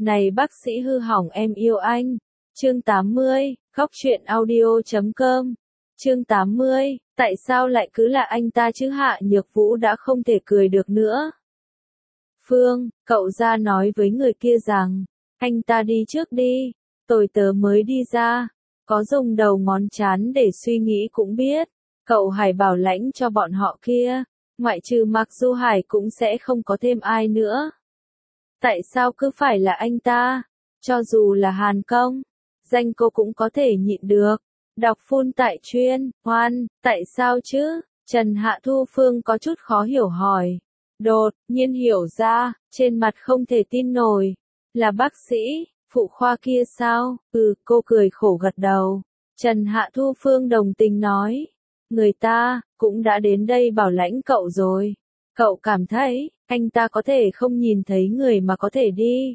Này bác sĩ hư hỏng em yêu anh. Chương 80, khóc chuyện audio.com. Chương 80, tại sao lại cứ là anh ta chứ? Hạ Nhược Vũ đã không thể cười được nữa. Phương, cậu ra nói với người kia rằng, anh ta đi trước đi, tôi tớ mới đi ra. Có dùng đầu ngón trán để suy nghĩ cũng biết, cậu Hải bảo lãnh cho bọn họ kia, ngoại trừ Mạc Du Hải cũng sẽ không có thêm ai nữa. Tại sao cứ phải là anh ta? Cho dù là Hàn Công, danh cô cũng có thể nhịn được. Đọc phun tại chuyên, Hoan, tại sao chứ? Trần Hạ Thu Phương có chút khó hiểu hỏi. Đột nhiên hiểu ra, trên mặt không thể tin nổi. Là bác sĩ, phụ khoa kia sao? Cô cười khổ gật đầu. Trần Hạ Thu Phương đồng tình nói. Người ta, cũng đã đến đây bảo lãnh cậu rồi. Cậu cảm thấy, anh ta có thể không nhìn thấy người mà có thể đi.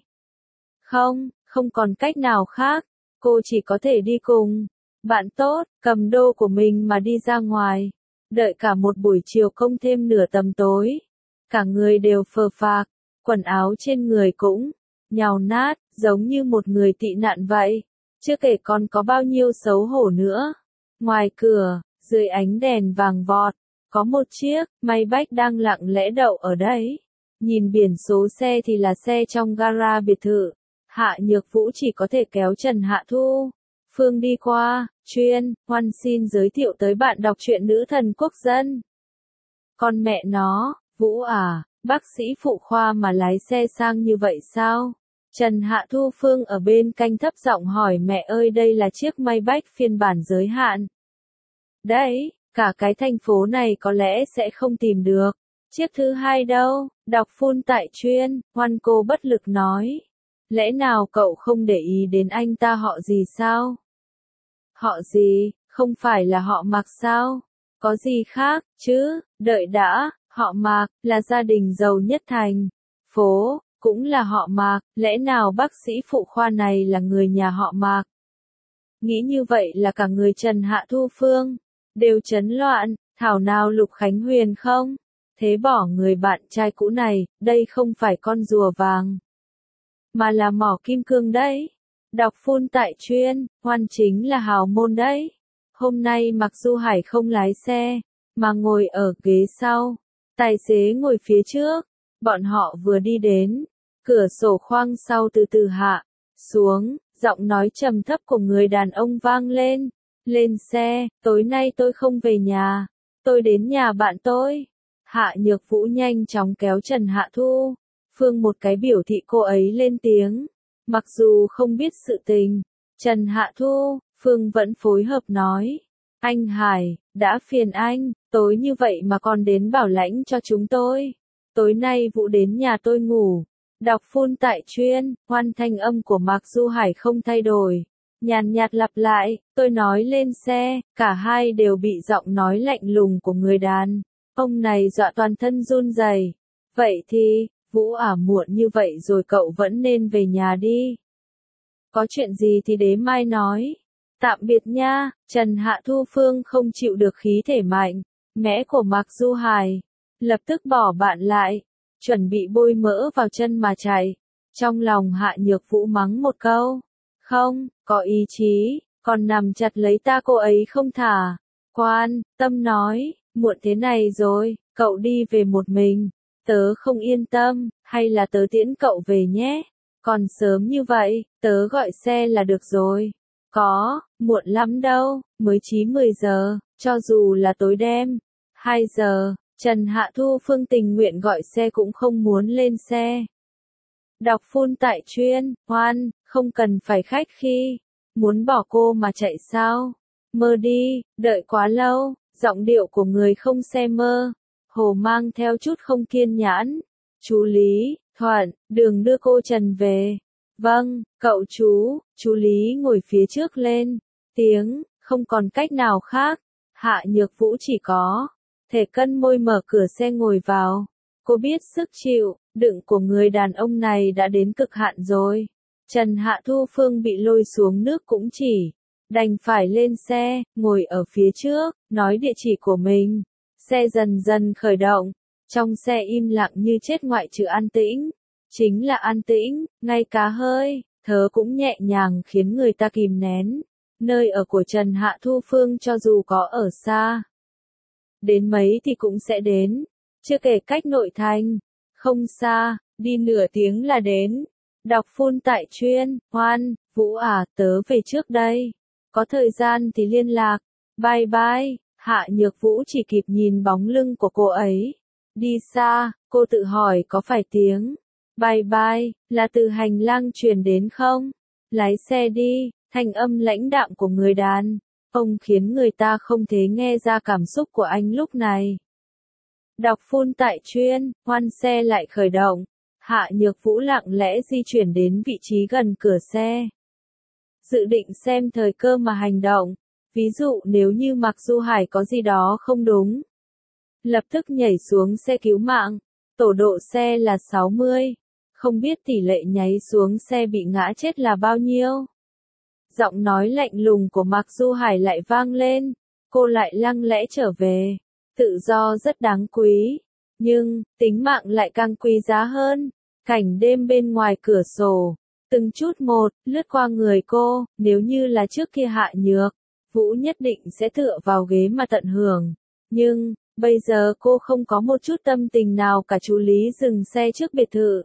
Không còn cách nào khác. Cô chỉ có thể đi cùng. Bạn tốt, cầm đô của mình mà đi ra ngoài. Đợi cả một buổi chiều không thêm nửa tầm tối. Cả người đều phờ phạc, quần áo trên người cũng nhàu nát, giống như một người tị nạn vậy. Chưa kể còn có bao nhiêu xấu hổ nữa. Ngoài cửa, dưới ánh đèn vàng vọt, có một chiếc Maybach đang lặng lẽ đậu ở đấy. Nhìn biển số xe thì là xe trong gara biệt thự. Hạ Nhược Vũ chỉ có thể kéo Trần Hạ Thu Phương đi qua. Chuyên, Hoan xin giới thiệu tới bạn đọc truyện nữ thần quốc dân. Con mẹ nó, Vũ à, bác sĩ phụ khoa mà lái xe sang như vậy sao? Trần Hạ Thu Phương ở bên cạnh thấp giọng hỏi mẹ ơi, đây là chiếc Maybach phiên bản giới hạn. Đấy, cả cái thành phố này có lẽ sẽ không tìm được. Chiếc thứ hai đâu? Đọc phun tại chuyên, Hoan cô bất lực nói. Lẽ nào cậu không để ý đến anh ta họ gì sao? Họ gì, không phải là họ Mạc sao? Có gì khác, chứ, đợi đã, họ Mạc, là gia đình giàu nhất thành phố, cũng là họ Mạc, lẽ nào bác sĩ phụ khoa này là người nhà họ Mạc? Nghĩ như vậy là cả người Trần Hạ Thu Phương đều chấn loạn, thảo nào Lục Khánh Huyền không? Thế bỏ người bạn trai cũ này, đây không phải con rùa vàng, mà là mỏ kim cương đấy. Đọc phun tại chuyên, Hoan chính là hào môn đấy. Hôm nay Mạc Du Hải không lái xe, mà ngồi ở ghế sau. Tài xế ngồi phía trước. Bọn họ vừa đi đến. Cửa sổ khoang sau từ từ hạ xuống, giọng nói trầm thấp của người đàn ông vang lên. Lên xe, tối nay tôi không về nhà. Tôi đến nhà bạn tôi. Hạ Nhược Vũ nhanh chóng kéo Trần Hạ Thu Phương một cái biểu thị cô ấy lên tiếng. Mặc dù không biết sự tình, Trần Hạ Thu Phương vẫn phối hợp nói. Anh Hải, đã phiền anh, tối như vậy mà còn đến bảo lãnh cho chúng tôi. Tối nay Vũ đến nhà tôi ngủ. Đọc phun tại chuyên, Hoan thanh âm của Mạc Du Hải không thay đổi. Nhàn nhạt lặp lại, tôi nói lên xe, cả hai đều bị giọng nói lạnh lùng của người đàn ông này dọa toàn thân run rẩy. Vậy thì, Vũ à, muộn như vậy rồi cậu vẫn nên về nhà đi. Có chuyện gì thì đến mai nói. Tạm biệt nha. Trần Hạ Thu Phương không chịu được khí thể mạnh mẽ của Mạc Du Hải, lập tức bỏ bạn lại, chuẩn bị bôi mỡ vào chân mà chạy. Trong lòng Hạ Nhược Vũ mắng một câu. Không, có ý chí, còn nằm chặt lấy ta cô ấy không thả. Quan tâm nói, muộn thế này rồi, cậu đi về một mình. Tớ không yên tâm, hay là tớ tiễn cậu về nhé. Còn sớm như vậy, tớ gọi xe là được rồi. Có, muộn lắm đâu, mới 9-10 giờ, cho dù là tối đêm. 2 giờ, Trần Hạ Thu Phương tình nguyện gọi xe cũng không muốn lên xe. Đọc phun tại chuyên, Hoan, không cần phải khách khí. Muốn bỏ cô mà chạy sao? Mơ đi, đợi quá lâu, giọng điệu của người không xe mơ. Hồ mang theo chút không kiên nhẫn. Chú Lý, Thuận, đường đưa cô Trần về. Vâng, cậu chú Lý ngồi phía trước lên. Tiếng, không còn cách nào khác. Hạ Nhược Vũ chỉ có thể cân môi mở cửa xe ngồi vào. Cô biết sức chịu đựng của người đàn ông này đã đến cực hạn rồi. Trần Hạ Thu Phương bị lôi xuống nước cũng chỉ đành phải lên xe, ngồi ở phía trước, nói địa chỉ của mình. Xe dần dần khởi động. Trong xe im lặng như chết ngoại trừ an tĩnh. chính là an tĩnh, ngay cả hơi thở cũng nhẹ nhàng khiến người ta kìm nén. Nơi ở của Trần Hạ Thu Phương cho dù có ở xa đến mấy thì cũng sẽ đến, chưa kể cách nội thành, không xa, đi nửa tiếng là đến. Đọc phun tại chuyên, Hoan, Vũ à, tớ về trước đây. Có thời gian thì liên lạc. Bye bye. Hạ Nhược Vũ chỉ kịp nhìn bóng lưng của cô ấy. Đi xa, cô tự hỏi có phải tiếng bye bye là từ hành lang truyền đến không? Lái xe đi, thanh âm lãnh đạm của người đàn ông khiến người ta không thể nghe ra cảm xúc của anh lúc này. Đọc phun tại chuyên, Hoan xe lại khởi động. Hạ Nhược Vũ lặng lẽ di chuyển đến vị trí gần cửa xe. Dự định xem thời cơ mà hành động. Ví dụ nếu như Mạc Du Hải có gì đó không đúng. Lập tức nhảy xuống xe cứu mạng. Tổ độ xe là 60. Không biết tỷ lệ nháy xuống xe bị ngã chết là bao nhiêu. Giọng nói lạnh lùng của Mạc Du Hải lại vang lên. Cô lại lăng lẽ trở về. Tự do rất đáng quý. Nhưng, tính mạng lại càng quý giá hơn. Cảnh đêm bên ngoài cửa sổ. Từng chút một, lướt qua người cô. Nếu như là trước kia Hạ Nhược Vũ nhất định sẽ tựa vào ghế mà tận hưởng. Nhưng, bây giờ cô không có một chút tâm tình nào cả. Chú Lý dừng xe trước biệt thự.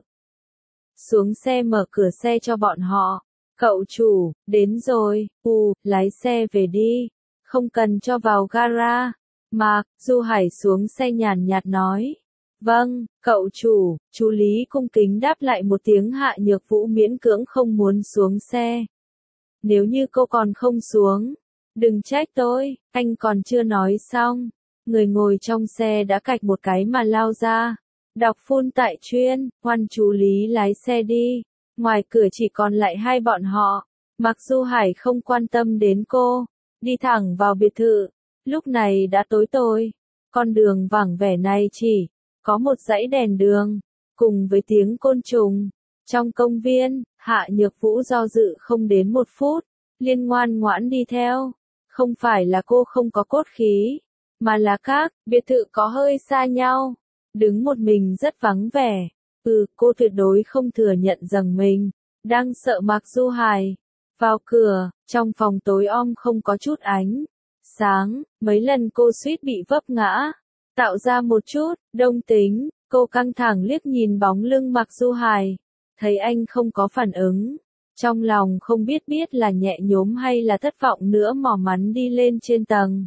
Xuống xe mở cửa xe cho bọn họ. Cậu chủ, đến rồi, lái xe về đi. Không cần cho vào gara. Mạc Du Hải xuống xe nhàn nhạt nói. Vâng, cậu chủ, chú Lý cung kính đáp lại một tiếng. Hạ Nhược Vũ miễn cưỡng không muốn xuống xe. Nếu như cô còn không xuống, đừng trách tôi, anh còn chưa nói xong. Người ngồi trong xe đã cạch một cái mà lao ra. Đọc phun tại chuyên, Hoan chú Lý lái xe đi. Ngoài cửa chỉ còn lại hai bọn họ. Mặc Du Hải không quan tâm đến cô. Đi thẳng vào biệt thự. Lúc này đã tối tối. Con đường vắng vẻ này chỉ có một dãy đèn đường. Cùng với tiếng côn trùng. Trong công viên, Hạ Nhược Vũ do dự không đến 1 phút. Liên ngoan ngoãn đi theo. Không phải là cô không có cốt khí. Mà là các biệt thự có hơi xa nhau. Đứng một mình rất vắng vẻ. Cô tuyệt đối không thừa nhận rằng mình đang sợ Mạc Du Hải. Vào cửa, trong phòng tối om không có chút ánh sáng, mấy lần cô suýt bị vấp ngã, tạo ra một chút đông tính. Cô căng thẳng liếc nhìn bóng lưng Mạc Du Hải, thấy anh không có phản ứng, trong lòng không biết là nhẹ nhõm hay là thất vọng nữa. Mò mắn đi lên trên tầng.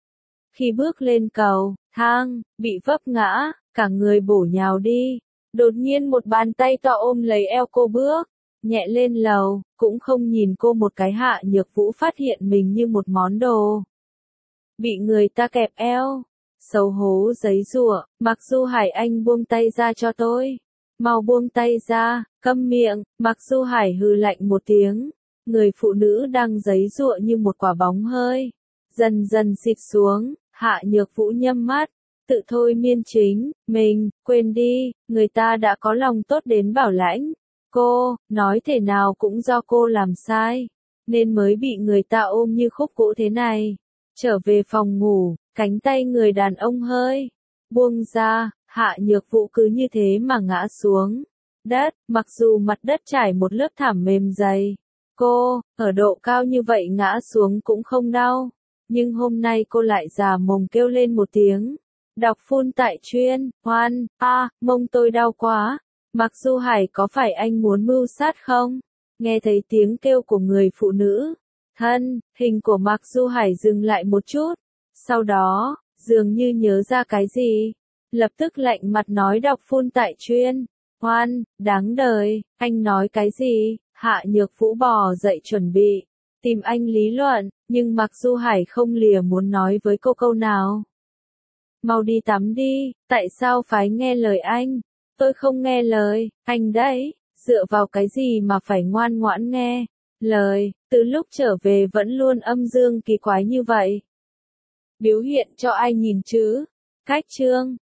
Khi bước lên cầu thang, bị vấp ngã, cả người bổ nhào đi. Đột nhiên một bàn tay to ôm lấy eo cô bước nhẹ lên lầu, cũng không nhìn cô một cái. Hạ Nhược Vũ phát hiện mình như một món đồ bị người ta kẹp eo. Xấu hổ giấy giụa. Mạc Du Hải, anh buông tay ra cho tôi. Mau buông tay ra, câm miệng. Mạc Du Hải hừ lạnh một tiếng. Người phụ nữ đang giấy giụa như một quả bóng hơi dần dần xịt xuống. Hạ Nhược Vũ nhắm mắt, tự thôi miên chính mình, quên đi, người ta đã có lòng tốt đến bảo lãnh cô, nói thế nào cũng do cô làm sai, nên mới bị người ta ôm như khúc gỗ thế này. Trở về phòng ngủ, cánh tay người đàn ông hơi buông ra. Hạ Nhược Vũ cứ như thế mà ngã xuống đất. Mặc dù mặt đất trải một lớp thảm mềm dày, cô ở độ cao như vậy ngã xuống cũng không đau. Nhưng hôm nay cô lại già mồm kêu lên một tiếng. Đọc phun tại chuyên, Hoan, mông tôi đau quá. Mạc Du Hải, có phải anh muốn mưu sát không? Nghe thấy tiếng kêu của người phụ nữ. Thân hình của Mạc Du Hải dừng lại một chút. Sau đó, dường như nhớ ra cái gì. Lập tức lạnh mặt nói. Đọc phun tại chuyên, Hoan, đáng đời, anh nói cái gì? Hạ Nhược Vũ bò dậy chuẩn bị tìm anh lý luận, nhưng Mạc Du Hải không lìa muốn nói với cô câu nào. Mau đi tắm đi, tại sao phải nghe lời anh? Tôi không nghe lời, anh đấy, dựa vào cái gì mà phải ngoan ngoãn nghe lời, từ lúc trở về vẫn luôn âm dương kỳ quái như vậy. Biểu hiện cho ai nhìn chứ? Cách chương